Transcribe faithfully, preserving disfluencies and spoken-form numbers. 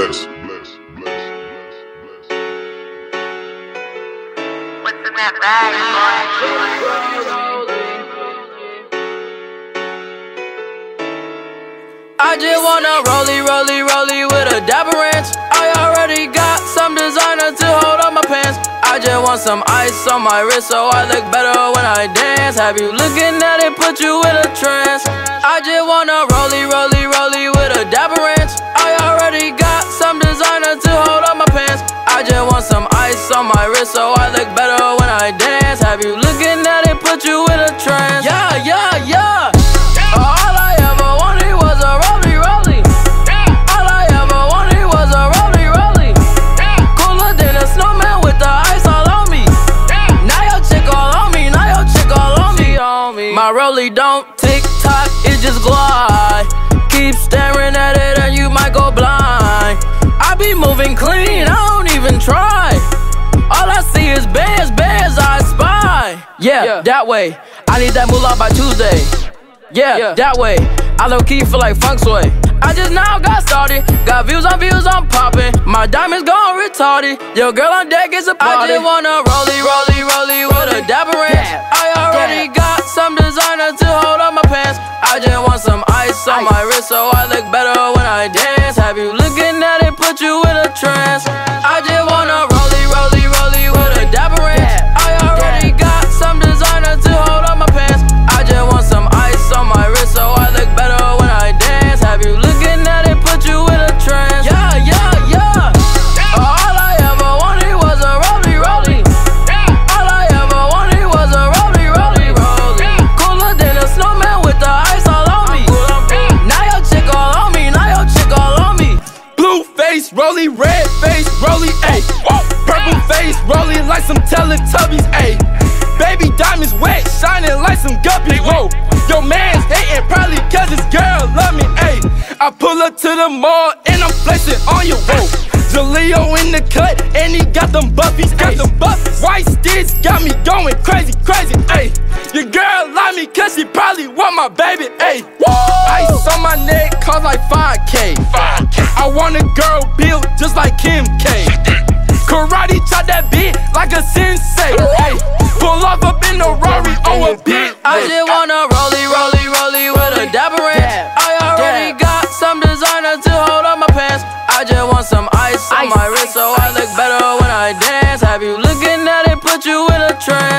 bless, bless, bless, bless. What's in that bag, boy? I just wanna rollie, rollie, rollie with a dapper ranch. I already got some designer to hold on my pants. I just want some ice on my wrist so I look better when I dance. Have you looking at it, put you in a trance. I just wanna rollie, rollie, rollie with a dapper ranch. I already got some designer to hold on my pants. I just want some ice on my wrist so I look better when I dance. Have you looking at it, put you in a trance. Yeah, yeah, yeah. All I ever wanted was a rollie, rollie. All I ever wanted was a rollie, rollie. Cooler than a snowman with the ice all on me. Now your chick all on me, now your chick all on me. My rollie don't tick tock, it just glide. Keep staring at it and you might go blind. I be moving clean, I don't even try. All I see is bears, bears I spy. Yeah, yeah, that way. I need that moolah by Tuesday. Yeah, yeah, that way. I low key feel like funk sway. I just now got started. Got views on views, I'm popping. My diamonds gone retarded. Yo, girl on deck is a party. I just wanna rollie, rollie, rollie with a dapper ranch. I already got some designer to hold on my pants. I just want some ice on my wrist so I look better when I dance. Have you looking at it, put you in a trance. I just wanna rollie, rollie, rollie with a dapper ranch. I already got some designer to hold on my pants. I just want some ice on my wrist so I look better when I dance. Have you looking at it, put you in a trance. Yeah, yeah, yeah. All I ever wanted was a rollie, rollie. All I ever wanted was a rollie, rollie, rollie. Cooler than a snowman with the ice all on me. Now your chick all on me, now your chick all on me. Blue face, rollie, red face, rollie, ayy. Purple face, rollie like some Teletubbies, ayy. Baby diamonds wet, shining like some guppies, whoa. Your man's hating probably cause his girl love me, ayy. I pull up to the mall and I'm flexing on you, whoa. Jaleo in the cut and he got them buffies, got them buffies. White sticks got me going crazy, crazy, ayy. Your girl love me cause she probably want my baby, ayy. Ice on my neck cost like five K. I want a girl built just like Kim K. Karate chop that beat like a sensei, ayy. Pull off up in a Rari or a bit. I just wanna rollie, rollie, rollie with a dapper ranch. I already got some designer to hold on my pants. I just want some ice on my wrist so I look better when I dance. Have you looking at it, put you in a trance.